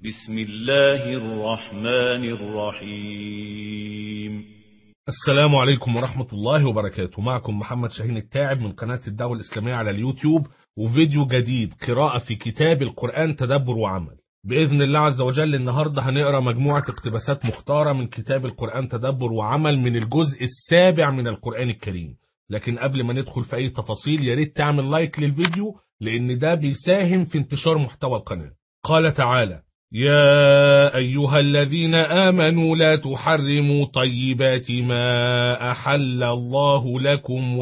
بسم الله الرحمن الرحيم. السلام عليكم ورحمة الله وبركاته. معكم محمد شاهين التاعب من قناة الدعوة الإسلامية على اليوتيوب، وفيديو جديد قراءة في كتاب القرآن تدبر وعمل. بإذن الله عز وجل النهاردة هنقرأ مجموعة اقتباسات مختارة من كتاب القرآن تدبر وعمل من الجزء السابع من القرآن الكريم. لكن قبل ما ندخل في أي تفاصيل ياريت تعمل لايك للفيديو، لأن ده بيساهم في انتشار محتوى القناة. قال تعالى: يا أيها الذين آمنوا لا تحرموا طيبات ما أحل الله لكم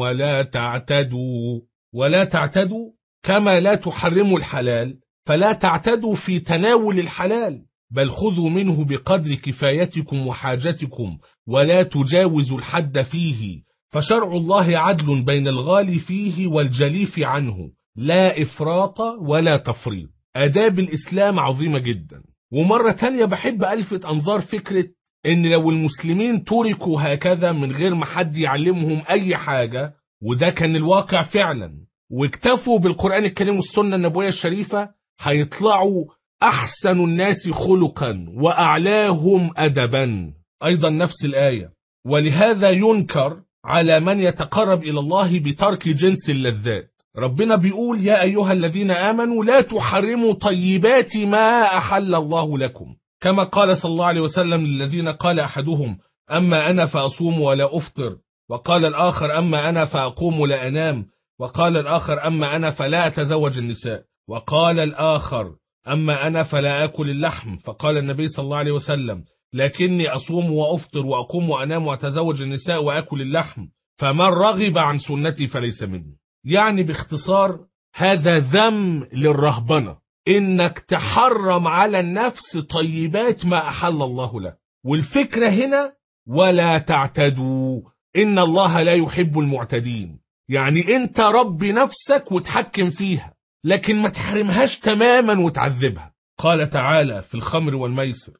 ولا تعتدوا كما لا تحرموا الحلال، فلا تعتدوا في تناول الحلال، بل خذوا منه بقدر كفايتكم وحاجتكم، ولا تجاوزوا الحد فيه، فشرع الله عدل بين الغالي فيه والجليف عنه، لا إفراط ولا تفريط. آداب الإسلام عظيمة جدا. ومرة تانية بحب ألفت أنظار فكرة إن لو المسلمين تركوا هكذا من غير ما حد يعلمهم أي حاجة، وده كان الواقع فعلا، واكتفوا بالقرآن الكريم والسنة النبوية الشريفة، هيطلعوا أحسن الناس خلقا وأعلاهم أدبا. أيضا نفس الآية: ولهذا ينكر على من يتقرب إلى الله بترك جنس اللذات. ربنا بيقول: يا أيها الذين آمنوا لا تحرموا طيبات ما أحل الله لكم، كما قال صلى الله عليه وسلم للذين قال أحدهم: أما أنا فأصوم ولا أفطر، وقال الآخر: أما أنا فأقوم لا أنام، وقال الآخر: أما أنا فلا أتزوج النساء، وقال الآخر: أما أنا فلا أكل اللحم، فقال النبي صلى الله عليه وسلم: لكني أصوم وأفطر وأقوم وأنام وأتزوج النساء وأكل اللحم، فمن رغب عن سنتي فليس مني. يعني باختصار هذا ذم للرهبنة، إنك تحرم على النفس طيبات ما أحل الله له. والفكرة هنا ولا تعتدوا، إن الله لا يحب المعتدين. يعني أنت رب نفسك وتحكم فيها، لكن ما تحرمهاش تماما وتعذبها. قال تعالى في الخمر والميسر: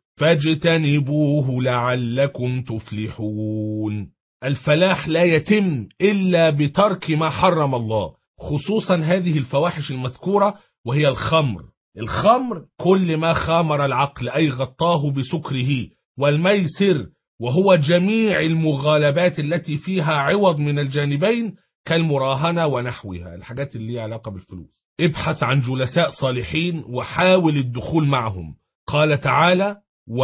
فاجتنبوه لعلكم تفلحون. الفلاح لا يتم إلا بترك ما حرم الله، خصوصا هذه الفواحش المذكورة، وهي الخمر كل ما خامر العقل أي غطاه بسكره، والميسر وهو جميع المغالبات التي فيها عوض من الجانبين كالمراهنة ونحوها، الحاجات اللي ليها علاقة بالفلوس. ابحث عن جلساء صالحين وحاول الدخول معهم. قال تعالى: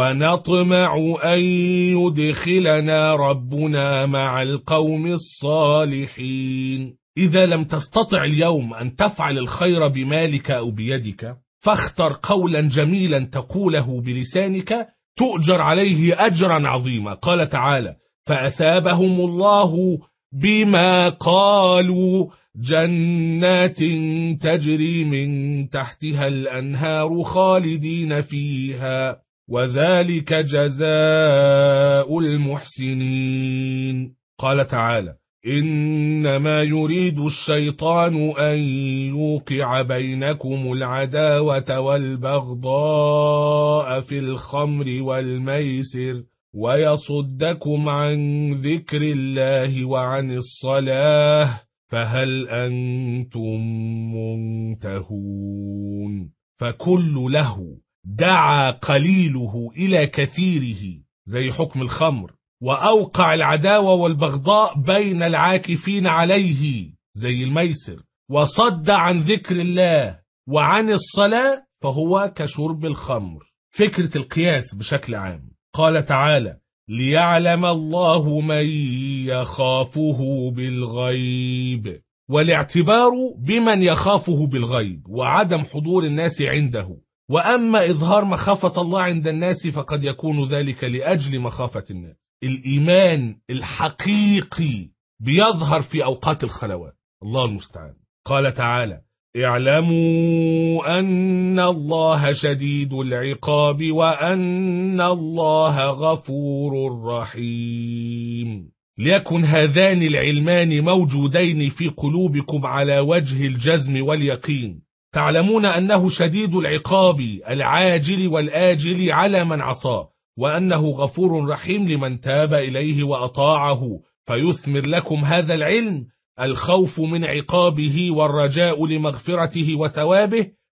ونطمع أن يدخلنا ربنا مع القوم الصالحين. إذا لم تستطع اليوم أن تفعل الخير بمالك أو بيدك، فاختر قولا جميلا تقوله بلسانك تؤجر عليه أجرا عظيما. قال تعالى: فأثابهم الله بما قالوا جنات تجري من تحتها الأنهار خالدين فيها وذلك جزاء المحسنين. قال تعالى: إنما يريد الشيطان أن يوقع بينكم العداوة والبغضاء في الخمر والميسر ويصدكم عن ذكر الله وعن الصلاة فهل أنتم منتهون. فكل له دعا قليله إلى كثيره زي حكم الخمر، وأوقع العداوة والبغضاء بين العاكفين عليه زي الميسر، وصد عن ذكر الله وعن الصلاة فهو كشرب الخمر. فكرة القياس بشكل عام. قال تعالى: ليعلم الله من يخافه بالغيب، والاعتبار بمن يخافه بالغيب وعدم حضور الناس عنده. وأما إظهار مخافة الله عند الناس فقد يكون ذلك لأجل مخافة الناس. الإيمان الحقيقي بيظهر في أوقات الخلوات. الله المستعان. قال تعالى: اعلموا أن الله شديد العقاب وأن الله غفور رحيم. ليكن هذان العلمان موجودين في قلوبكم على وجه الجزم واليقين. تعلمون أنه شديد العقاب العاجل والآجل على من عصاه، وأنه غفور رحيم لمن تاب إليه وأطاعه، فيثمر لكم هذا العلم الخوف من عقابه والرجاء لمغفرته وثوابه،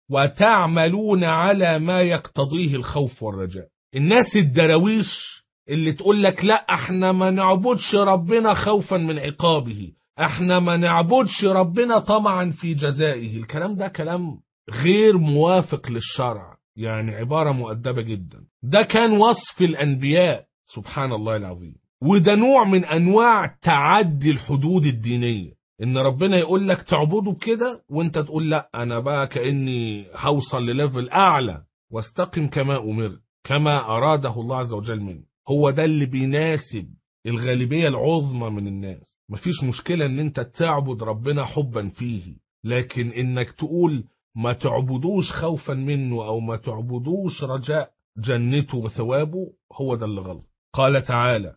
وتعملون على ما يقتضيه الخوف والرجاء. الناس الدراويش اللي تقول لك لا احنا ما نعبدش ربنا خوفا من عقابه، احنا ما نعبدش ربنا طمعا في جزائه، الكلام ده كلام غير موافق للشرع، يعني عبارة مؤدبة جدا. ده كان وصف الأنبياء سبحان الله العظيم. وده نوع من أنواع تعدي الحدود الدينية، إن ربنا يقول لك تعبده بكده وإنت تقول لا أنا بقى كأني هوصل لليفل أعلى، واستقم كما أمرت كما أراده الله عز وجل منه. هو ده اللي بيناسب الغالبية العظمى من الناس. مفيش مشكلة إن أنت تعبد ربنا حبا فيه، لكن إنك تقول ما تعبدوش خوفا منه أو ما تعبدوش رجاء جنته وثوابه، هو ده اللي غلط. قال تعالى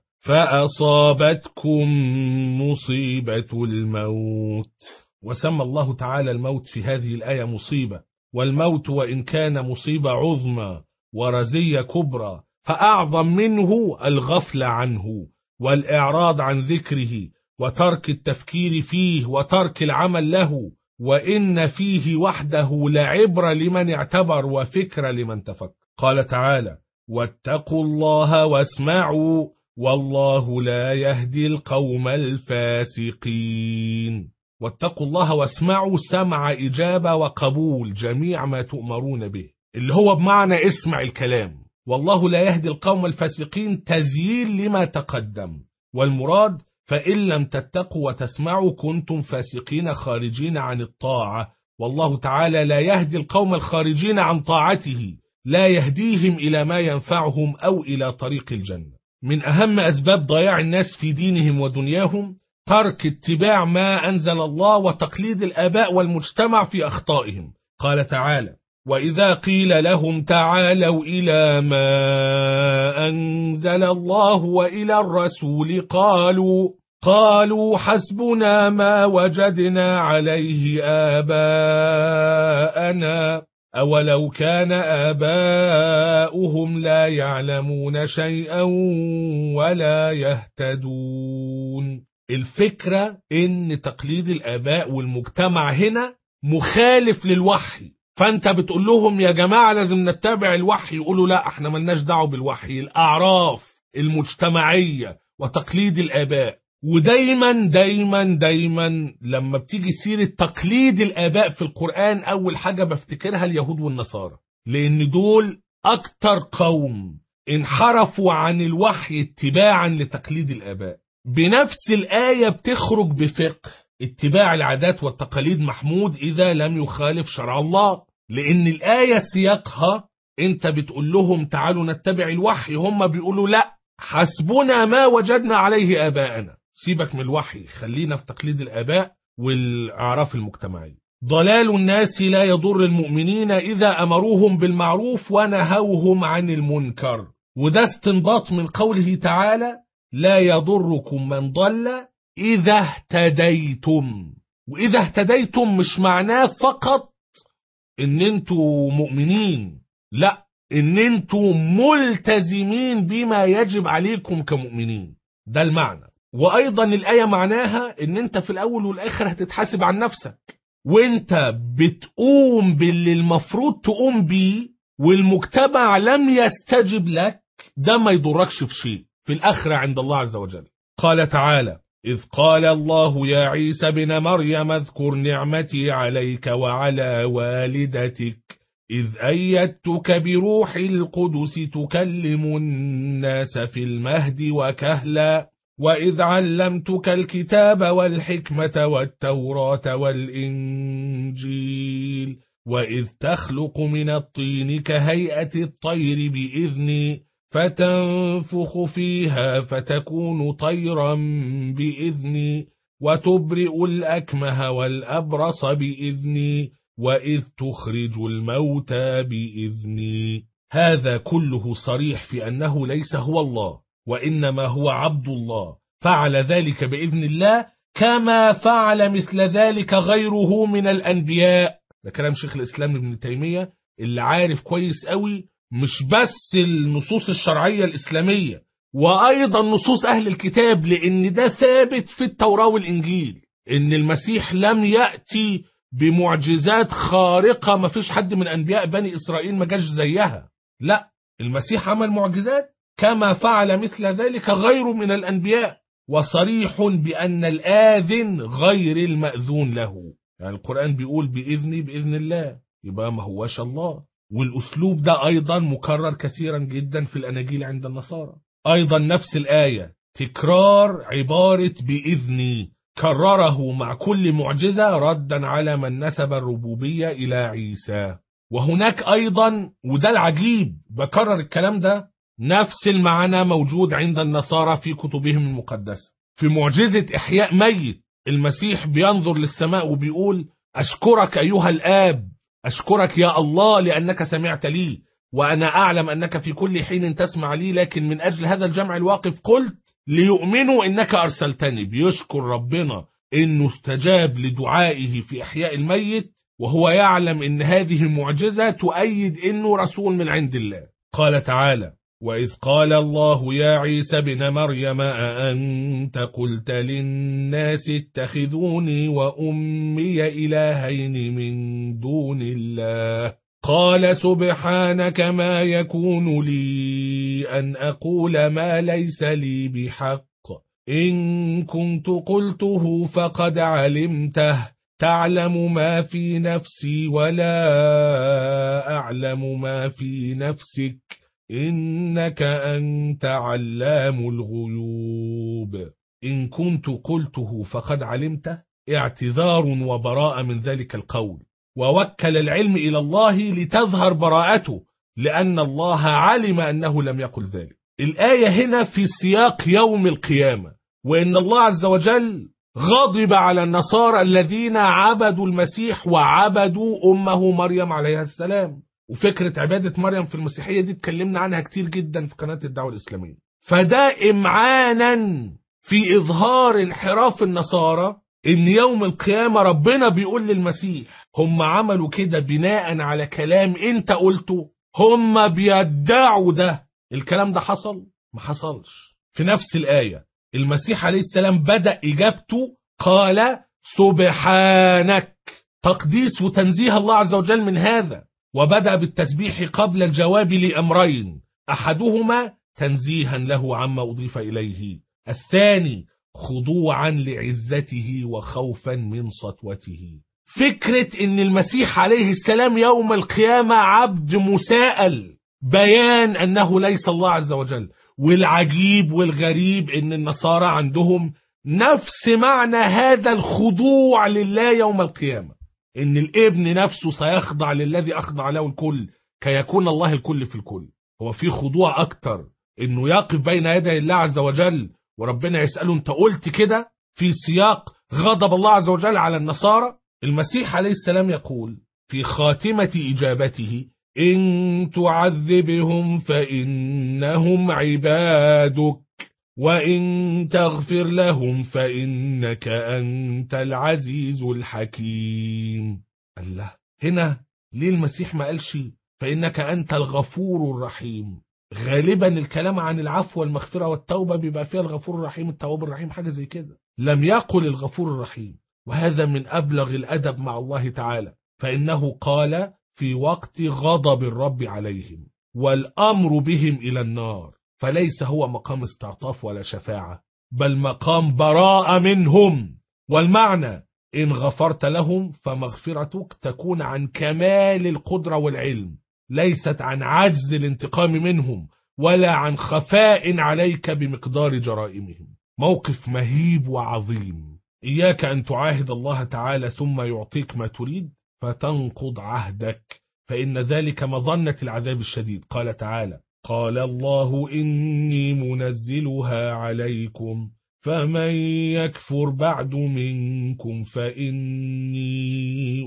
فأصابتكم مصيبة الموت، وسمى الله تعالى الموت في هذه الآية مصيبة، والموت وإن كان مصيبة عظمى ورزية كبرى فأعظم منه الغفلة عنه والإعراض عن ذكره وترك التفكير فيه وترك العمل له، وإن فيه وحده لعبرة لمن اعتبر وفكر لمن تفكر. قال تعالى واتقوا الله واسمعوا والله لا يهدي القوم الفاسقين. واتقوا الله واسمعوا، سمع إجابة وقبول جميع ما تؤمرون به، اللي هو بمعنى اسمع الكلام. والله لا يهدي القوم الفاسقين تزيين لما تقدم، والمراد فإن لم تتقوا وتسمعوا كنتم فاسقين خارجين عن الطاعة، والله تعالى لا يهدي القوم الخارجين عن طاعته، لا يهديهم إلى ما ينفعهم أو إلى طريق الجنة. من أهم أسباب ضياع الناس في دينهم ودنياهم ترك اتباع ما أنزل الله وتقليد الآباء والمجتمع في أخطائهم. قال تعالى وإذا قيل لهم تعالوا إلى ما أنزل الله وإلى الرسول قالوا حسبنا ما وجدنا عليه آباءنا أولو كان آباؤهم لا يعلمون شيئا ولا يهتدون. الفكرة إن تقليد الآباء والمجتمع هنا مخالف للوحي، فأنت بتقول لهم يا جماعة لازم نتبع الوحي، يقولوا لا احنا ملناش دعوه بالوحي، الأعراف المجتمعية وتقليد الآباء. ودايما دايما دايما لما بتيجي سيرة تقليد الآباء في القرآن أول حاجة بفتكرها اليهود والنصارى، لأن دول أكتر قوم انحرفوا عن الوحي اتباعا لتقليد الآباء. بنفس الآية بتخرج بفقه اتباع العادات والتقاليد محمود إذا لم يخالف شرع الله، لأن الآية سياقها انت بتقول لهم تعالوا نتبع الوحي، هم بيقولوا لا حسبنا ما وجدنا عليه آباءنا، سيبك من الوحي خلينا في تقليد الآباء والأعراف المجتمعية. ضلال الناس لا يضر المؤمنين إذا أمروهم بالمعروف ونهوهم عن المنكر، وده استنباط من قوله تعالى لا يضركم من ضل إذا اهتديتم. وإذا اهتديتم مش معناه فقط إن انتوا مؤمنين، لا، إن انتوا ملتزمين بما يجب عليكم كمؤمنين، ده المعنى. وأيضا الآية معناها إن انت في الأول والآخر هتتحاسب عن نفسك، وانت بتقوم باللي المفروض تقوم بيه والمجتمع لم يستجب لك، ده ما يضركش في شيء في الآخرة عند الله عز وجل. قال تعالى إذ قال الله يا عيسى بن مريم اذكر نعمتي عليك وعلى والدتك إذ أيدتك بروح القدس تكلم الناس في المهد وكهلا وإذ علمتك الكتاب والحكمة والتوراة والإنجيل وإذ تخلق من الطين كهيئة الطير بإذني فتنفخ فيها فتكون طيرا بإذني وتبرئ الأكمه والأبرص بإذني وإذ تخرج الموتى بإذني. هذا كله صريح في أنه ليس هو الله وإنما هو عبد الله، فعل ذلك بإذن الله كما فعل مثل ذلك غيره من الأنبياء. ده كلام شيخ الإسلام ابن تيمية اللي عارف كويس قوي مش بس النصوص الشرعية الإسلامية وأيضا نصوص أهل الكتاب، لأن ده ثابت في التوراة والإنجيل إن المسيح لم يأتي بمعجزات خارقة ما فيش حد من أنبياء بني إسرائيل ما جاش زيها. لا، المسيح عمل معجزات كما فعل مثل ذلك غير من الأنبياء، وصريح بأن الآذن غير المأذون له. يعني القرآن بيقول بإذني بإذن الله، يبقى ما هواش الله. والأسلوب ده أيضا مكرر كثيرا جدا في الأناجيل عند النصارى. أيضا نفس الآية تكرار عبارة بإذني كرره مع كل معجزة ردا على من نسب الربوبية إلى عيسى. وهناك أيضا، وده العجيب، بكرر الكلام ده، نفس المعنى موجود عند النصارى في كتبهم المقدسة. في معجزة إحياء ميت، المسيح بينظر للسماء وبيقول أشكرك أيها الآب، أشكرك يا الله لأنك سمعت لي، وأنا أعلم أنك في كل حين تسمع لي، لكن من أجل هذا الجمع الواقف قلت ليؤمنوا إنك أرسلتني. بيشكر ربنا إنه استجاب لدعائه في إحياء الميت، وهو يعلم إن هذه معجزة تؤيد إنه رسول من عند الله. قال تعالى وإذ قال الله يا عيسى ابن مريم أأنت قلت للناس اتخذوني وأمي إلهين من دون الله قال سبحانك ما يكون لي أن أقول ما ليس لي بحق إن كنت قلته فقد علمته تعلم ما في نفسي ولا أعلم ما في نفسك إنك أنت علام الغيوب. إن كنت قلته فقد علمته اعتذار وبراءة من ذلك القول، ووكل العلم إلى الله لتظهر براءته، لأن الله علم أنه لم يقل ذلك. الآية هنا في سياق يوم القيامة، وإن الله عز وجل غضب على النصارى الذين عبدوا المسيح وعبدوا أمه مريم عليها السلام. وفكرة عبادة مريم في المسيحية دي اتكلمنا عنها كتير جدا في قناة الدعوة الإسلامية. فده إمعانا في إظهار انحراف النصارى، إن يوم القيامة ربنا بيقول للمسيح هم عملوا كده بناء على كلام انت قلته، هم بيدعوا ده. الكلام ده حصل؟ ما حصلش. في نفس الآية المسيح عليه السلام بدأ إجابته قال سبحانك، تقديس وتنزيه الله عز وجل من هذا، وبدأ بالتسبيح قبل الجواب لأمرين، أحدهما تنزيها له عما أضيف إليه، الثاني خضوعا لعزته وخوفا من سطوته. فكرة ان المسيح عليه السلام يوم القيامة عبد مساءل، بيان انه ليس الله عز وجل. والعجيب والغريب ان النصارى عندهم نفس معنى هذا الخضوع لله يوم القيامة، ان الابن نفسه سيخضع للذي اخضع له الكل كي يكون الله الكل في الكل. هو في خضوع اكتر انه يقف بين يدي الله عز وجل وربنا يسأله انت قلت كده في سياق غضب الله عز وجل على النصارى؟ المسيح عليه السلام يقول في خاتمة إجابته إن تعذبهم فإنهم عبادك وإن تغفر لهم فإنك أنت العزيز الحكيم. الله، هنا ليه المسيح ما قالش فإنك أنت الغفور الرحيم؟ غالبا الكلام عن العفو والمغفرة والتوبة بيبقى فيها الغفور الرحيم التواب الرحيم حاجة زي كده، لم يقل الغفور الرحيم. وهذا من أبلغ الأدب مع الله تعالى، فإنه قال في وقت غضب الرب عليهم والأمر بهم إلى النار، فليس هو مقام استعطاف ولا شفاعة، بل مقام براءة منهم. والمعنى إن غفرت لهم فمغفرتك تكون عن كمال القدرة والعلم، ليست عن عجز الانتقام منهم ولا عن خفاء عليك بمقدار جرائمهم. موقف مهيب وعظيم. إياك أن تعاهد الله تعالى ثم يعطيك ما تريد فتنقض عهدك، فإن ذلك مظنة العذاب الشديد. قال تعالى قال الله إني منزلها عليكم فمن يكفر بعد منكم فإني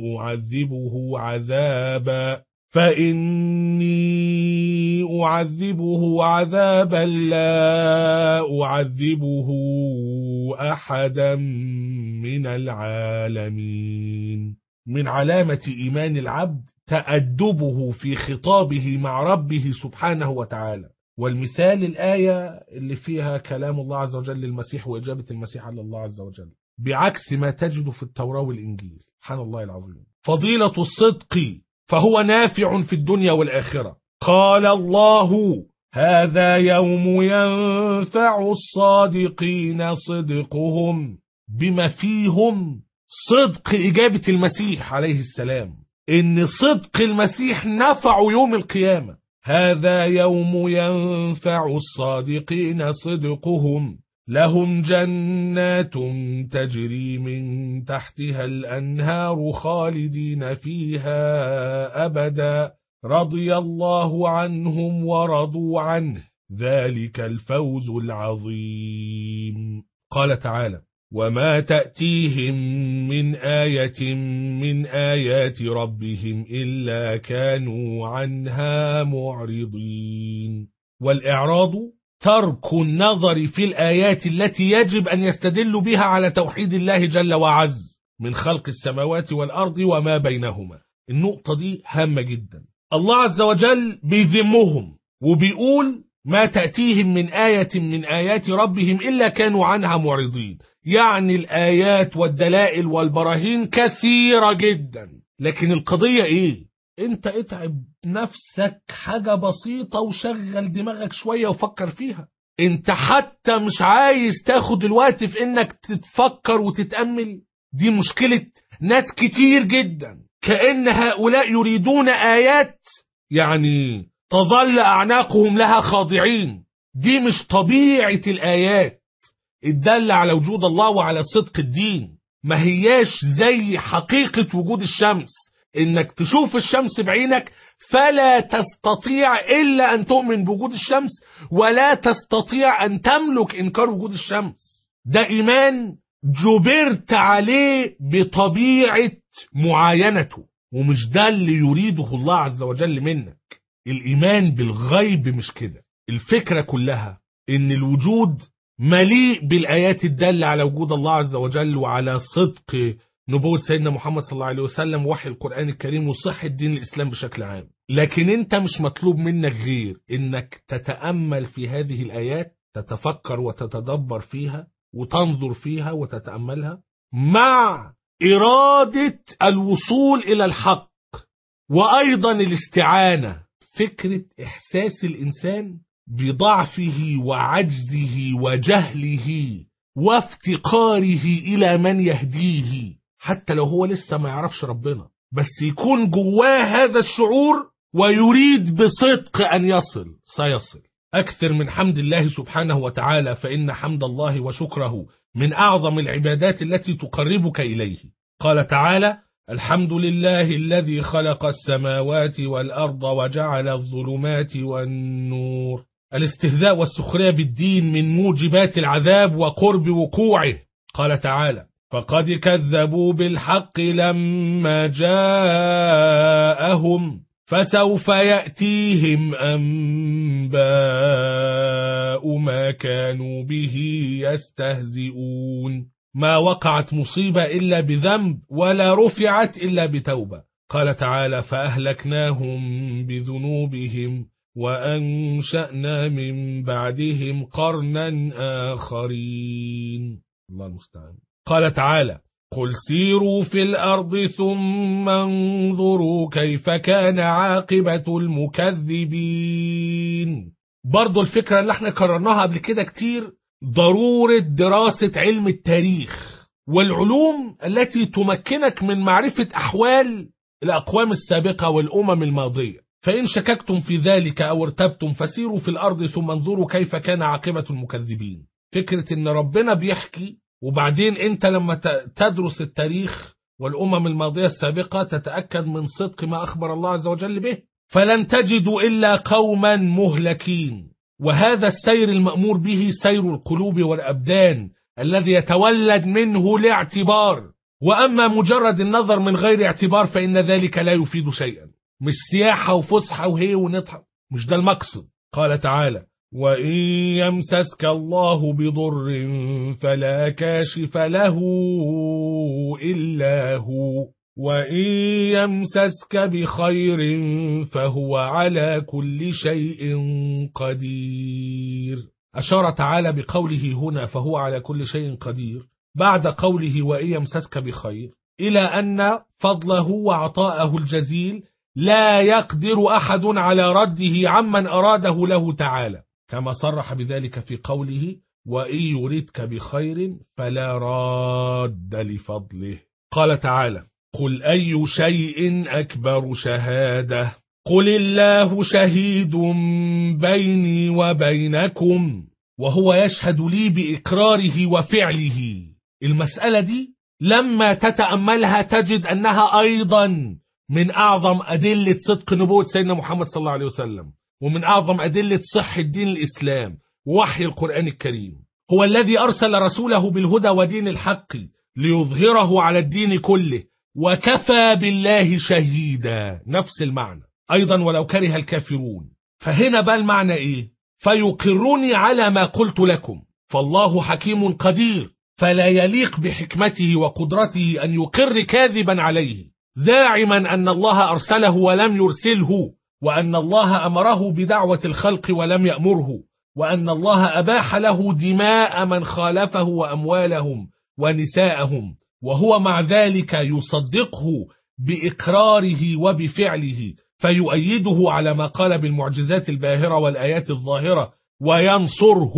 أعذبه عذابا لا أعذبه أحدا من العالمين. من علامة إيمان العبد تأدبه في خطابه مع ربه سبحانه وتعالى. والمثال الآية اللي فيها كلام الله عز وجل للمسيح وإجابة المسيح على الله عز وجل. بعكس ما تجد في التوراة والإنجيل. سبحان الله العظيم. فضيلة الصدق فهو نافع في الدنيا والآخرة. قال الله: هذا يوم ينفع الصادقين صدقهم، بما فيهم صدق إجابة المسيح عليه السلام، إن صدق المسيح نفع يوم القيامة. هذا يوم ينفع الصادقين صدقهم، لهم جنات تجري من تحتها الأنهار خالدين فيها أبدا، رضي الله عنهم ورضوا عنه، ذلك الفوز العظيم. قال تعالى: وما تأتيهم من آية من آيات ربهم إلا كانوا عنها معرضين. والإعراض ترك النظر في الآيات التي يجب أن يستدل بها على توحيد الله جل وعز من خلق السماوات والأرض وما بينهما. النقطة دي هامة جدا. الله عز وجل بيذمهم وبيقول: ما تأتيهم من آية من آيات ربهم إلا كانوا عنها معرضين. يعني الآيات والدلائل والبراهين كثيرة جدا، لكن القضية إيه؟ أنت اتعب نفسك حاجة بسيطة وشغل دماغك شوية وفكر فيها. أنت حتى مش عايز تاخد الوقت في إنك تتفكر وتتأمل. دي مشكلة ناس كتير جدا، كأن هؤلاء يريدون آيات يعني تظل أعناقهم لها خاضعين. دي مش طبيعة الآيات الدالة على وجود الله وعلى صدق الدين. ما هياش زي حقيقة وجود الشمس، إنك تشوف الشمس بعينك فلا تستطيع إلا أن تؤمن بوجود الشمس، ولا تستطيع أن تملك إنكار وجود الشمس. ده إيمان جبرت عليه بطبيعة معاينته، ومش ده اللي يريده الله عز وجل منك. الإيمان بالغيب مش كده. الفكرة كلها إن الوجود مليء بالآيات الدالة على وجود الله عز وجل وعلى صدق نبوة سيدنا محمد صلى الله عليه وسلم، وحي القرآن الكريم، وصحة دين الإسلام بشكل عام. لكن أنت مش مطلوب منك غير إنك تتأمل في هذه الآيات، تتفكر وتتدبر فيها وتنظر فيها وتتأملها مع إرادة الوصول إلى الحق، وأيضا الاستعانة. فكرة إحساس الإنسان بضعفه وعجزه وجهله وافتقاره إلى من يهديه، حتى لو هو لسه ما يعرفش ربنا، بس يكون جواه هذا الشعور ويريد بصدق أن يصل، سيصل. أكثر من حمد الله سبحانه وتعالى، فإن حمد الله وشكره من أعظم العبادات التي تقربك إليه. قال تعالى: الحمد لله الذي خلق السماوات والأرض وجعل الظلمات والنور. الاستهزاء والسخرية بالدين من موجبات العذاب وقرب وقوعه. قال تعالى: فقد كذبوا بالحق لما جاءهم فسوف يأتيهم أنباء ما كانوا به يستهزئون. ما وقعت مصيبة إلا بذنب، ولا رفعت إلا بتوبة. قال تعالى: فأهلكناهم بذنوبهم وأنشأنا من بعدهم قرنا آخرين. الله المستعان. قال تعالى: قل سيروا في الأرض ثم انظروا كيف كان عاقبة المكذبين. برضو الفكرة اللي احنا كررناها قبل كده كتير، ضرورة دراسة علم التاريخ والعلوم التي تمكنك من معرفة أحوال الأقوام السابقة والأمم الماضية. فإن شككتم في ذلك أو ارتبتم فسيروا في الأرض ثم انظروا كيف كان عاقبة المكذبين. فكرة إن ربنا بيحكي، وبعدين أنت لما تدرس التاريخ والأمم الماضية السابقة تتأكد من صدق ما أخبر الله عز وجل به. فلن تجدوا إلا قوما مهلكين. وهذا السير المأمور به سير القلوب والأبدان الذي يتولد منه الاعتبار. وأما مجرد النظر من غير اعتبار فإن ذلك لا يفيد شيئا. مش سياحة وفسحة وهي ونضحك، مش ده المقصد. قال تعالى: وإن يمسسك الله بضر فلا كاشف له إلا هو، وإن يمسسك بخير فهو على كل شيء قدير. أشار تعالى بقوله هنا فهو على كل شيء قدير بعد قوله وإن يمسسك بخير إلى أن فضله وعطاءه الجزيل لا يقدر أحد على رده عمن أراده له تعالى، كما صرح بذلك في قوله وإن يردك بخير فلا راد لفضله. قال تعالى قل أي شيء أكبر شهادة قل الله شهيد بيني وبينكم وهو يشهد لي بإقراره وفعله. المسألة دي لما تتأملها تجد أنها أيضا من أعظم أدلة صدق نبوة سيدنا محمد صلى الله عليه وسلم، ومن أعظم أدلة صحة دين الإسلام ووحي القرآن الكريم. هو الذي أرسل رسوله بالهدى ودين الحق ليظهره على الدين كله وكفى بالله شهيدا، نفس المعنى أيضا ولو كره الكافرون. فهنا بقى المعنى إيه؟ فيقرني على ما قلت لكم، فالله حكيم قدير فلا يليق بحكمته وقدرته أن يقر كاذبا عليه، زاعما أن الله أرسله ولم يرسله، وأن الله أمره بدعوة الخلق ولم يأمره، وأن الله أباح له دماء من خالفه وأموالهم ونساءهم، وهو مع ذلك يصدقه بإقراره وبفعله، فيؤيده على ما قال بالمعجزات الباهرة والآيات الظاهرة، وينصره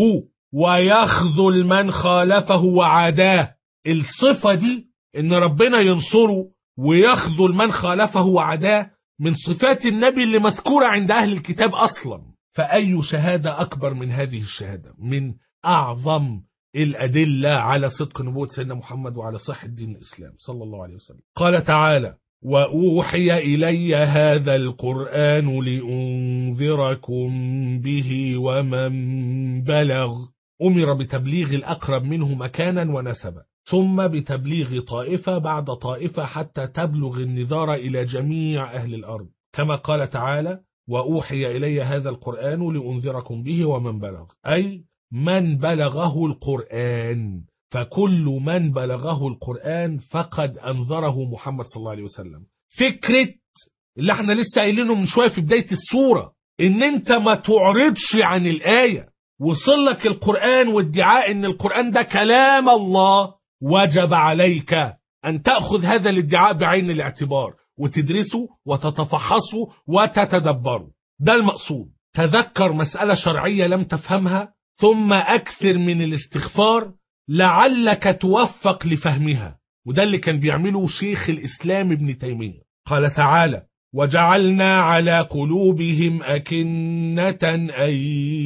ويخذل من خالفه وعاداه. الصفة دي إن ربنا ينصره ويخذل من خالفه وعاداه من صفات النبي اللي مذكورة عند أهل الكتاب أصلا. فأي شهادة أكبر من هذه الشهادة؟ من أعظم الأدلة على صدق نبوة سيدنا محمد وعلى صحة دين الإسلام صلى الله عليه وسلم. قال تعالى وأوحي إلي هذا القرآن لأنذركم به ومن بلغ. أمر بتبليغ الأقرب منه مكانا ونسبا، ثم بتبليغ طائفة بعد طائفة حتى تبلغ النذار إلى جميع أهل الأرض، كما قال تعالى وأوحي إلي هذا القرآن لأنذركم به ومن بلغ، أي من بلغه القرآن، فكل من بلغه القرآن فقد أنذره محمد صلى الله عليه وسلم. فكرة اللي احنا لسه قايلينه من شوية في بداية السورة ان انت ما تعرضش عن الآية، وصلك القرآن وادعاء ان القرآن ده كلام الله، وجب عليك ان تأخذ هذا الادعاء بعين الاعتبار وتدرسه وتتفحصه وتتدبره. ده المقصود. تذكر مسألة شرعية لم تفهمها ثم أكثر من الاستغفار لعلك توفق لفهمها، وده اللي كان بيعمله شيخ الإسلام ابن تيمية. قال تعالى وجعلنا على قلوبهم أكنة أن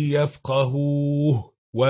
يفقهوه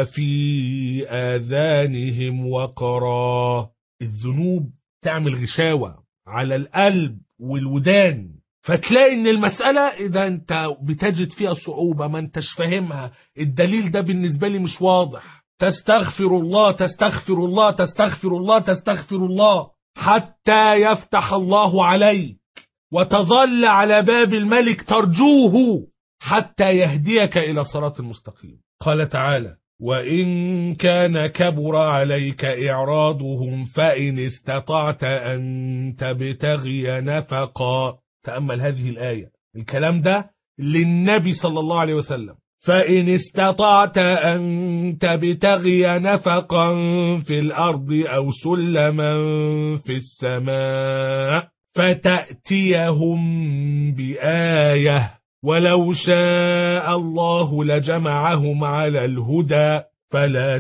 وفي آذانهم وقرا. الذنوب تعمل غشاوة على القلب والودان، فتلاقي ان المسألة اذا انت بتجد فيها صعوبة ما انتش فاهمها، الدليل ده بالنسبة لي مش واضح، تستغفر الله تستغفر الله تستغفر الله تستغفر الله حتى يفتح الله عليك، وتظل على باب الملك ترجوه حتى يهديك إلى صراط المستقيم. قال تعالى وإن كان كبر عليك إعراضهم فإن استطعت أن تبتغي نفقا. تأمل هذه الآية، الكلام ده للنبي صلى الله عليه وسلم. فإن استطعت أن تبتغي نفقا في الأرض أو سلما في السماء فتأتيهم بآية ولو شاء الله لجمعهم على الهدى فلا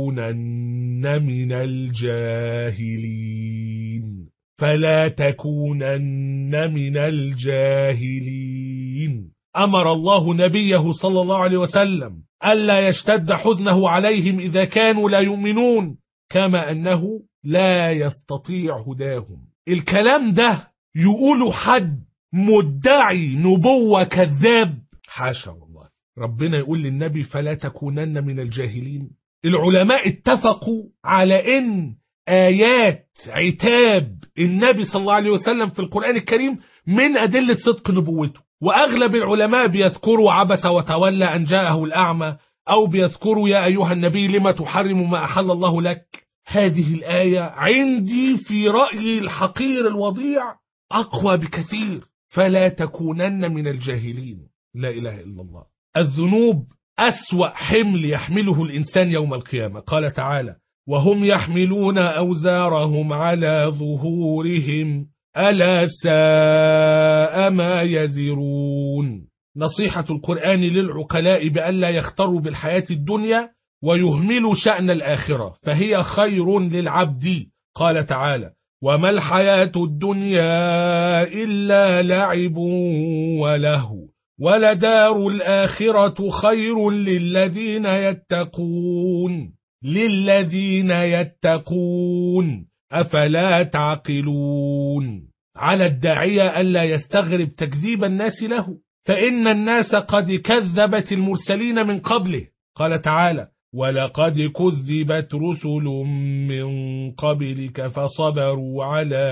تكونن من الجاهلين. فلا تكونن من الجاهلين. أمر الله نبيه صلى الله عليه وسلم ألا يشتد حزنه عليهم إذا كانوا لا يؤمنون، كما أنه لا يستطيع هداهم. الكلام ده يقول حد مدعي نبوة كذاب؟ حاشا والله. ربنا يقول للنبي فلا تكونن من الجاهلين. العلماء اتفقوا على ان آيات عتاب النبي صلى الله عليه وسلم في القرآن الكريم من أدلة صدق نبوته، وأغلب العلماء بيذكروا عبس وتولى أن جاءه الأعمى، أو بيذكروا يا أيها النبي لما تحرم ما أحل الله لك. هذه الآية عندي في رأيي الحقير الوضيع أقوى بكثير. فلا تكونن من الجاهلين. لا إله إلا الله. الذنوب أسوأ حمل يحمله الإنسان يوم القيامة. قال تعالى وهم يحملون أوزارهم على ظهورهم ألا ساء ما يزرون. نصيحة القرآن للعقلاء بألا يختروا بالحياة الدنيا ويهملوا شأن الآخرة، فهي خير للعبد. قال تعالى: وما الحياة الدنيا إلا لعب ولهو ولدار الآخرة خير للذين يتقون أفلا تعقلون. على الداعية ألا يستغرب تكذيب الناس له، فإن الناس قد كذبت المرسلين من قبله. قال تعالى: ولقد كذبت رسل من قبلك فصبروا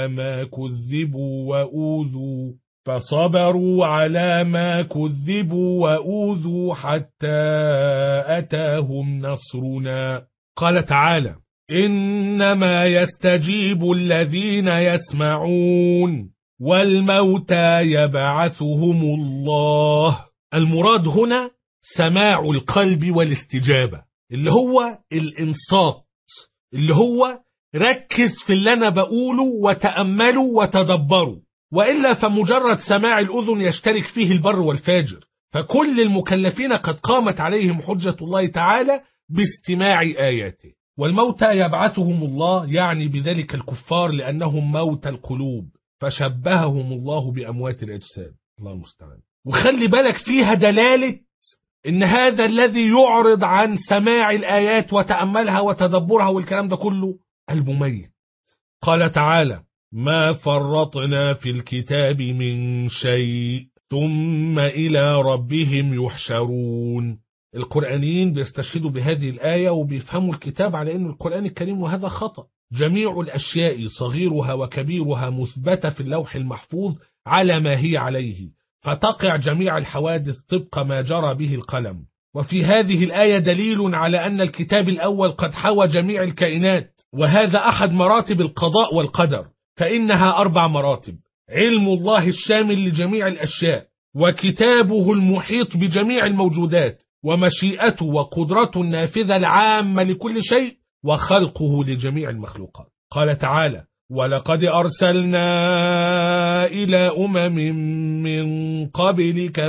على ما كذبوا وأوذوا حتى أتاهم نصرنا. قال تعالى: إنما يستجيب الذين يسمعون والموتى يبعثهم الله. المراد هنا سماع القلب والاستجابة، اللي هو الإنصات، اللي هو ركز في اللي أنا بقوله وتأمله وتدبره، وإلا فمجرد سماع الأذن يشترك فيه البر والفاجر. فكل المكلفين قد قامت عليهم حجة الله تعالى باستماع آياته. والموتى يبعثهم الله يعني بذلك الكفار لأنهم موتى القلوب، فشبههم الله بأموات الأجساد. الله المستعان. وخلي بالك فيها دلالة إن هذا الذي يعرض عن سماع الآيات وتأملها وتدبرها والكلام ده كله قلبه ميت. قال تعالى: ما فرطنا في الكتاب من شيء ثم إلى ربهم يحشرون. القرآنيين بيستشهدوا بهذه الآية وبيفهموا الكتاب على أنه القرآن الكريم، وهذا خطأ. جميع الأشياء صغيرها وكبيرها مثبتة في اللوح المحفوظ على ما هي عليه، فتقع جميع الحوادث طبق ما جرى به القلم. وفي هذه الآية دليل على أن الكتاب الأول قد حوى جميع الكائنات، وهذا أحد مراتب القضاء والقدر، فإنها 4 مراتب: علم الله الشامل لجميع الأشياء، وكتابه المحيط بجميع الموجودات، ومشيئته وقدرته النافذة العامة لكل شيء، وخلقه لجميع المخلوقات. قال تعالى: ولقد أرسلنا إلى أمم من قبلك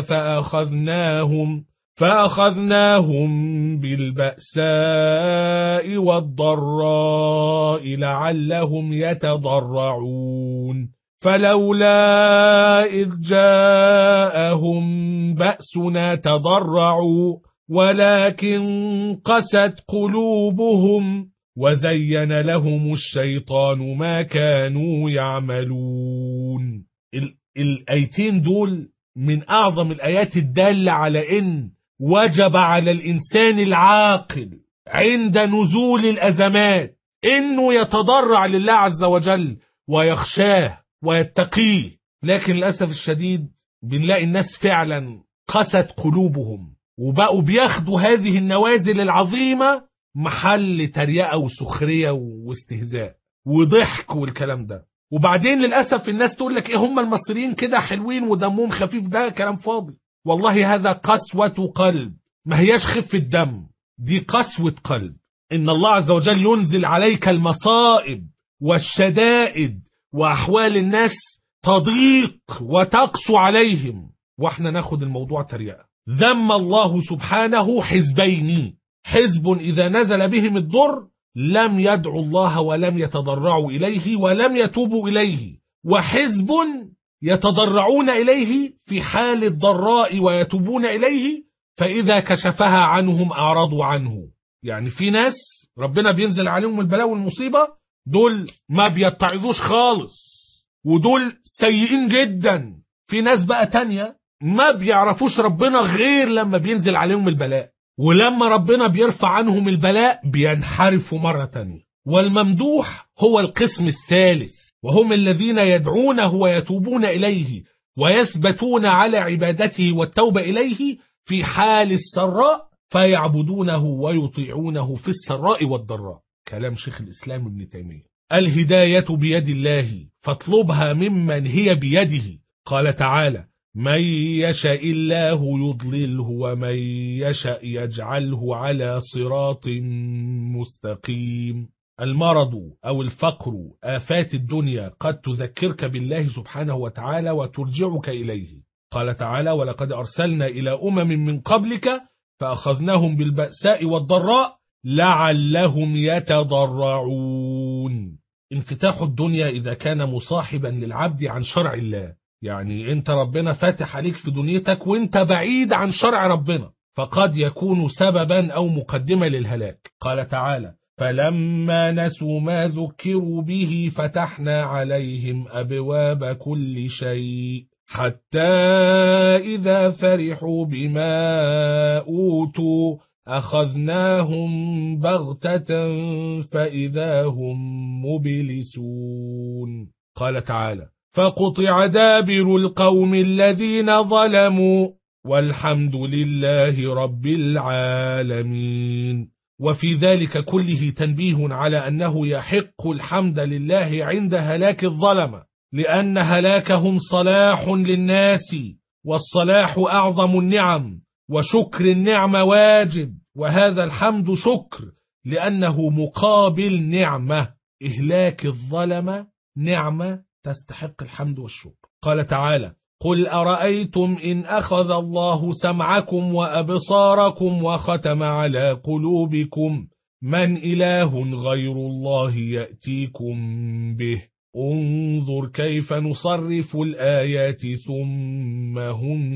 فأخذناهم بالبأساء والضراء لعلهم يتضرعون فلولا إذ جاءهم بأسنا تضرعوا ولكن قست قلوبهم وزين لهم الشيطان ما كانوا يعملون. الآيتين دول من أعظم الآيات الدالة على إن وجب على الإنسان العاقل عند نزول الأزمات إنه يتضرع لله عز وجل ويخشاه ويتقيه. لكن للأسف الشديد بنلاقي الناس فعلا قست قلوبهم وبقوا بياخدوا هذه النوازل العظيمة محل تريقة وسخرية واستهزاء وضحك والكلام ده. وبعدين للأسف الناس تقول لك إيه هم المصريين كده حلوين ودمهم خفيف، ده كلام فاضي. والله هذا قسوة قلب، ما هياش خفة دم، دي قسوة قلب. إن الله عز وجل ينزل عليك المصائب والشدائد وأحوال الناس تضيق وتقسو عليهم، وإحنا ناخد الموضوع تريقة. ذم الله سبحانه حزبين: حزب إذا نزل بهم الضر لم يدعوا الله ولم يتضرعوا إليه ولم يتوبوا إليه، وحزب يتضرعون إليه في حال الضراء ويتوبون إليه فإذا كشفها عنهم أعرضوا عنه. يعني في ناس ربنا بينزل عليهم البلاء والمصيبة، دول ما بيتعظوش خالص ودول سيئين جدا. في ناس بقى تانية ما بيعرفوش ربنا غير لما بينزل عليهم البلاء، ولما ربنا بيرفع عنهم البلاء بينحرفوا مرة تانية. والممدوح هو القسم الثالث، وهم الذين يدعونه ويتوبون إليه ويثبتون على عبادته والتوبة إليه في حال السراء فيعبدونه ويطيعونه في السراء والضراء. كلام شيخ الإسلام ابن تيمية. الهداية بيد الله فاطلبها ممن هي بيده. قال تعالى: من يشاء الله يضلله ومن يشاء يجعله على صراط مستقيم. المرض أو الفقر آفات الدنيا قد تذكرك بالله سبحانه وتعالى وترجعك إليه. قال تعالى: ولقد أرسلنا إلى من قبلك فأخذناهم بالبأساء والضراء لعلهم يتضرعون. انفتاح الدنيا إذا كان مصاحبا للعبد عن شرع الله، يعني انت ربنا فاتح عليك في دنيتك وانت بعيد عن شرع ربنا، فقد يكون سببا أو مقدمة للهلاك. قال تعالى: فلما نسوا ما ذكروا به فتحنا عليهم أبواب كل شيء حتى إذا فرحوا بما أوتوا أخذناهم بغتة فإذا هم مبلسون. قال تعالى: فقطع دابر القوم الذين ظلموا والحمد لله رب العالمين. وفي ذلك كله تنبيه على أنه يحق الحمد لله عند هلاك الظلمة، لأن هلاكهم صلاح للناس، والصلاح أعظم النعم، وشكر النعمة واجب، وهذا الحمد شكر لأنه مقابل نعمة. إهلاك الظلمة نعمة تستحق الحمد والشكر. قال تعالى: قل أرأيتم إن أخذ الله سمعكم وأبصاركم وختم على قلوبكم من إله غير الله يأتيكم به انظر كيف نصرف الآيات ثم هم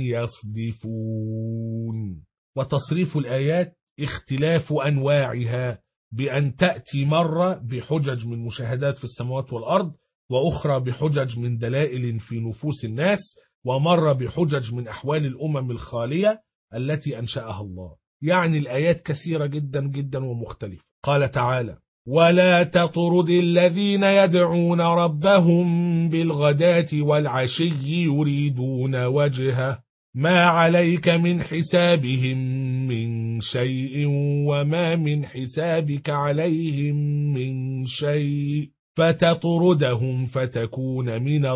يصدفون. وتصريف الآيات اختلاف أنواعها، بأن تأتي مرة بحجج من مشاهدات في السماوات والأرض، وأخرى بحجج من دلائل في نفوس الناس، ومرة بحجج من أحوال الأمم الخالية التي أنشأها الله. يعني الآيات كثيرة جدا جدا ومختلفة. قال تعالى: ولا تطرد الذين يدعون ربهم بالغداة والعشي يريدون وجهه ما عليك من حسابهم من شيء وما من حسابك عليهم من شيء فتطردهم فتكون من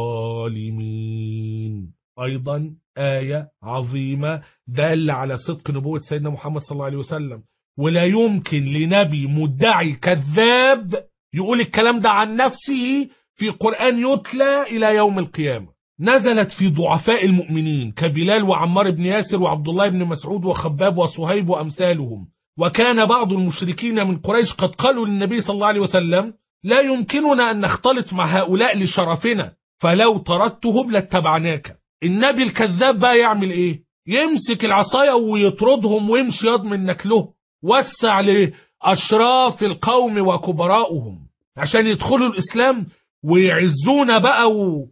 الظالمين. أيضا آية عظيمة دل على صدق نبوة سيدنا محمد صلى الله عليه وسلم، ولا يمكن لنبي مدعي كذاب يقول الكلام ده عن نفسه في قرآن يتلى إلى يوم القيامة. نزلت في ضعفاء المؤمنين كبلال وعمار بن ياسر وعبد الله بن مسعود وخباب وصهيب وأمثالهم. وكان بعض المشركين من قريش قد قالوا للنبي صلى الله عليه وسلم: لا يمكننا أن نختلط مع هؤلاء لشرفنا، فلو طردتهم لاتبعناك. النبي الكذاب بقى يعمل ايه؟ يمسك العصاية ويطردهم ويمشي يضمن نكله. وسع لأشراف القوم وكبراؤهم عشان يدخلوا الإسلام ويعزونا بقى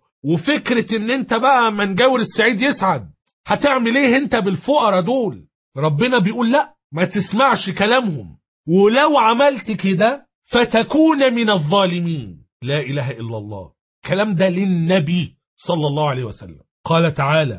وفكرة ان انت بقى من جور السعيد يسعد. هتعمل ايه انت بالفقراء دول؟ ربنا بيقول لا، ما تسمعش كلامهم، ولو عملت كده فتكون من الظالمين. لا إله إلا الله. كلام ده للنبي صلى الله عليه وسلم. قال تعالى: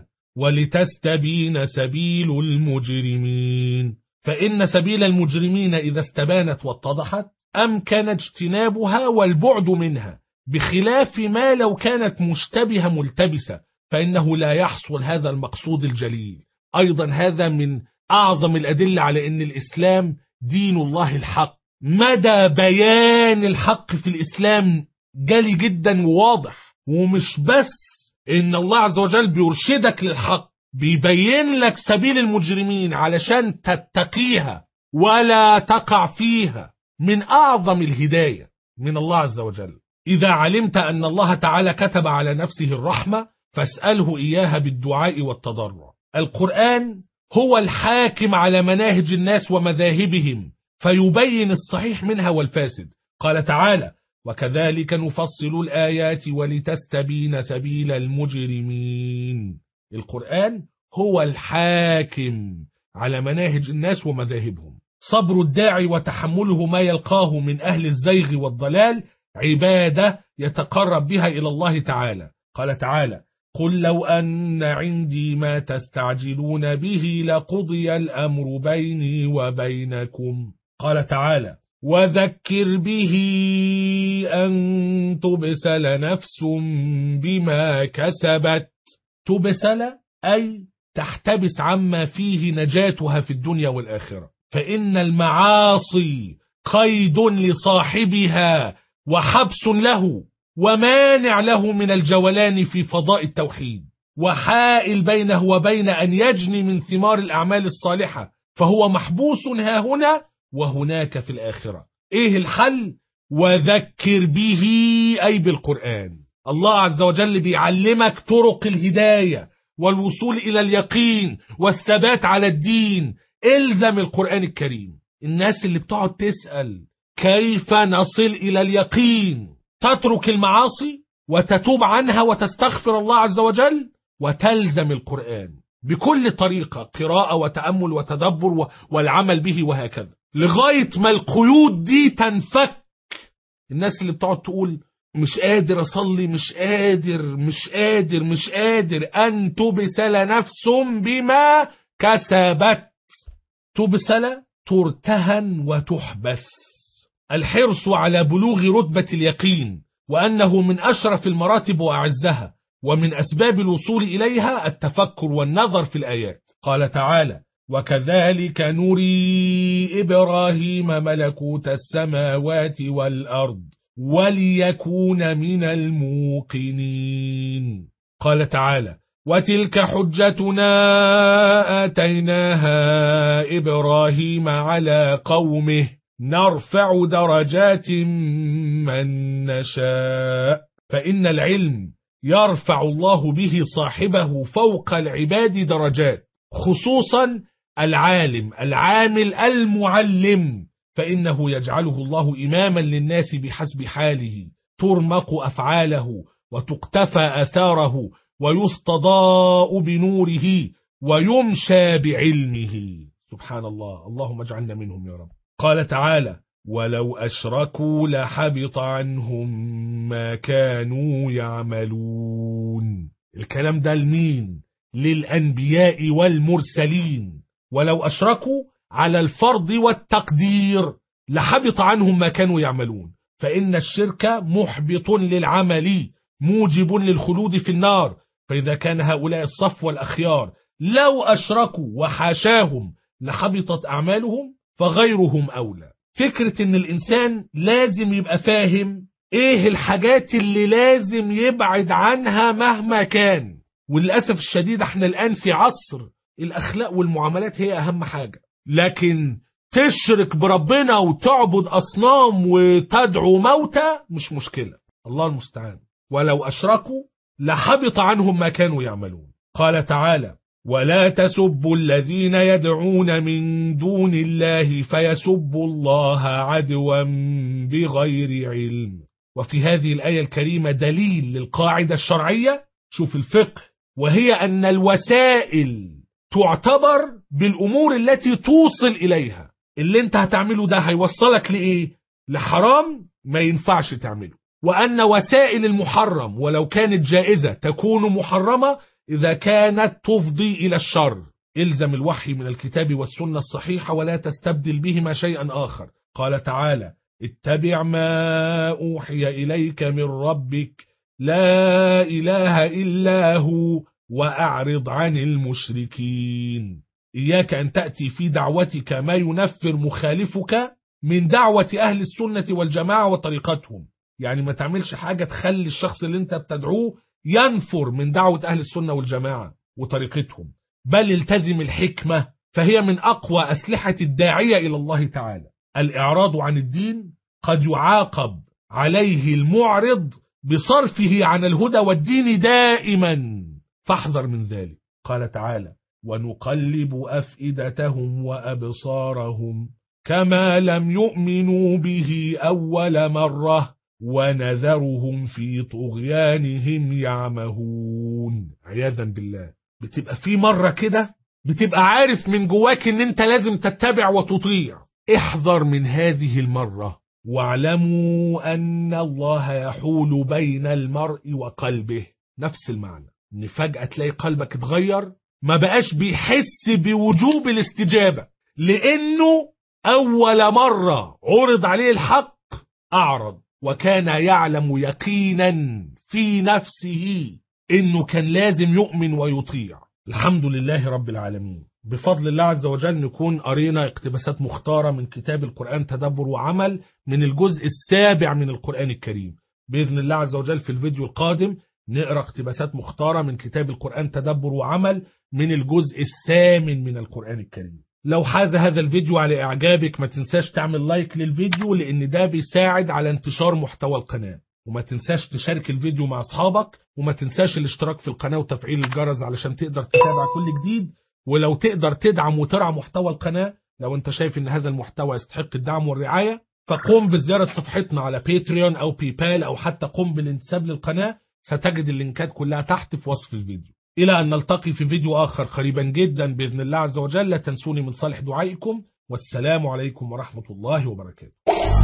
ولتستبين سبيل المجرمين. فإن سبيل المجرمين إذا استبانت واتضحت أمكن اجتنابها والبعد منها، بخلاف ما لو كانت مشتبهة ملتبسة فإنه لا يحصل هذا المقصود الجليل. أيضا هذا من أعظم الأدلة على أن الإسلام دين الله الحق. مدى بيان الحق في الإسلام جلي جدا وواضح، ومش بس إن الله عز وجل بيرشدك للحق، بيبين لك سبيل المجرمين علشان تتقيها ولا تقع فيها. من أعظم الهداية من الله عز وجل. إذا علمت أن الله تعالى كتب على نفسه الرحمة فاسأله إياها بالدعاء والتضرع. القرآن هو الحاكم على مناهج الناس ومذاهبهم، فيبين الصحيح منها والفاسد. قال تعالى: وكذلك نفصل الآيات ولتستبين سبيل المجرمين. القرآن هو الحاكم على مناهج الناس ومذاهبهم. صبر الداعي وتحمله ما يلقاه من أهل الزيغ والضلال عبادة يتقرب بها إلى الله تعالى. قال تعالى: قل لو أن عندي ما تستعجلون به لقضي الأمر بيني وبينكم. قال تعالى: وذكر به أن تبسل نفس بما كسبت تبسل أي تحتبس عما فيه نجاتها في الدنيا والآخرة، فإن المعاصي قيد لصاحبها وحبس له ومانع له من الجولان في فضاء التوحيد، وحائل بينه وبين أن يجني من ثمار الأعمال الصالحة، فهو محبوس ها هنا وهناك في الآخرة. إيه الحل؟ وذكر به أي بالقرآن. الله عز وجل بيعلمك طرق الهداية والوصول إلى اليقين والثبات على الدين. إلزم القرآن الكريم. الناس اللي بتقعد تسأل كيف نصل إلى اليقين، تترك المعاصي وتتوب عنها وتستغفر الله عز وجل وتلزم القرآن بكل طريقة، قراءة وتأمل وتدبر والعمل به وهكذا، لغاية ما القيود دي تنفك. الناس اللي بتقعد تقول مش قادر أصلي، مش قادر أن تبسل نفس بما كسبت. تبسل ترتهن وتحبس. الحرص على بلوغ رتبة اليقين، وأنه من أشرف المراتب وأعزها، ومن أسباب الوصول إليها التفكر والنظر في الآيات. قال تعالى: وكذلك نري إبراهيم ملكوت السماوات والأرض وليكون من الموقنين. قال تعالى: وتلك حجتنا آتيناها إبراهيم على قومه نرفع درجات من نشاء. فإن العلم يرفع الله به صاحبه فوق العباد درجات، خصوصا العالم العامل المعلم، فإنه يجعله الله إماما للناس بحسب حاله، ترمق أفعاله وتقتفى أثاره ويستضاء بنوره ويمشى بعلمه. سبحان الله، اللهم اجعلنا منهم يا رب. قال تعالى: ولو أشركوا لحبط عنهم ما كانوا يعملون. الكلام ده لمين؟ للأنبياء والمرسلين. ولو أشركوا على الفرض والتقدير لحبط عنهم ما كانوا يعملون، فإن الشرك محبط للعمل موجب للخلود في النار. فإذا كان هؤلاء الصفوة الأخيار لو أشركوا وحاشاهم لحبطت أعمالهم، فغيرهم أولى. فكرة إن الإنسان لازم يبقى فاهم إيه الحاجات اللي لازم يبعد عنها مهما كان. وللأسف الشديد احنا الآن في عصر الأخلاق والمعاملات هي أهم حاجة، لكن تشرك بربنا وتعبد أصنام وتدعو موتى مش مشكلة. الله المستعان. ولو أشركوا لحبط عنهم ما كانوا يعملون. قال تعالى: ولا تسبوا الذين يدعون من دون الله فيسبوا الله عدوا بغير علم. وفي هذه الآية الكريمة دليل للقاعدة الشرعية، شوف الفقه، وهي أن الوسائل تعتبر بالأمور التي توصل إليها. اللي انت هتعمله ده هيوصلك لإيه؟ لحرام ما ينفعش تعمله. وأن وسائل المحرم ولو كانت جائزة تكون محرمة إذا كانت تفضي إلى الشر. إلزم الوحي من الكتاب والسنة الصحيحة ولا تستبدل بهما شيئا آخر. قال تعالى: اتبع ما أوحي إليك من ربك لا إله إلا هو وأعرض عن المشركين. إياك أن تأتي في دعوتك ما ينفر مخالفك من دعوة أهل السنة والجماعة وطريقتهم. يعني ما تعملش حاجة تخلي الشخص اللي انت بتدعوه ينفر من دعوة أهل السنة والجماعة وطريقتهم، بل التزم الحكمة، فهي من أقوى أسلحة الداعية إلى الله تعالى. الإعراض عن الدين قد يعاقب عليه المعرض بصرفه عن الهدى والدين دائما، فاحذر من ذلك. قال تعالى: ونقلب أفئدتهم وأبصارهم كما لم يؤمنوا به أول مرة ونذرهم في طغيانهم يعمهون. عياذا بالله. بتبقى في مرة كده بتبقى عارف من جواك ان انت لازم تتبع وتطيع. احذر من هذه المرة، واعلموا ان الله يحول بين المرء وقلبه. نفس المعنى، ان فجأة تلاقي قلبك اتغير، ما بقاش بيحس بوجوب الاستجابة، لانه اول مرة عرض عليه الحق اعرض، وكان يعلم يقينا في نفسه إنه كان لازم يؤمن ويطيع. الحمد لله رب العالمين. بفضل الله عز وجل نكون قرينا اقتباسات مختارة من كتاب القرآن تدبر وعمل من الجزء 7 من القرآن الكريم. بإذن الله عز وجل في الفيديو القادم نقرأ اقتباسات مختارة من كتاب القرآن تدبر وعمل من الجزء 8 من القرآن الكريم. لو حاز هذا الفيديو على إعجابك ما تنساش تعمل لايك للفيديو، لأن ده بيساعد على انتشار محتوى القناة. وما تنساش تشارك الفيديو مع أصحابك، وما تنساش الاشتراك في القناة وتفعيل الجرس علشان تقدر تتابع كل جديد. ولو تقدر تدعم وترعى محتوى القناة، لو انت شايف ان هذا المحتوى يستحق الدعم والرعاية، فقم بزيارة صفحتنا على باتريون أو بيبال أو حتى قم بالانتساب للقناة. ستجد اللينكات كلها تحت في وصف الفيديو. إلى أن نلتقي في فيديو آخر قريبا جدا بإذن الله عز وجل. لا تنسوني من صالح دعائكم، والسلام عليكم ورحمة الله وبركاته.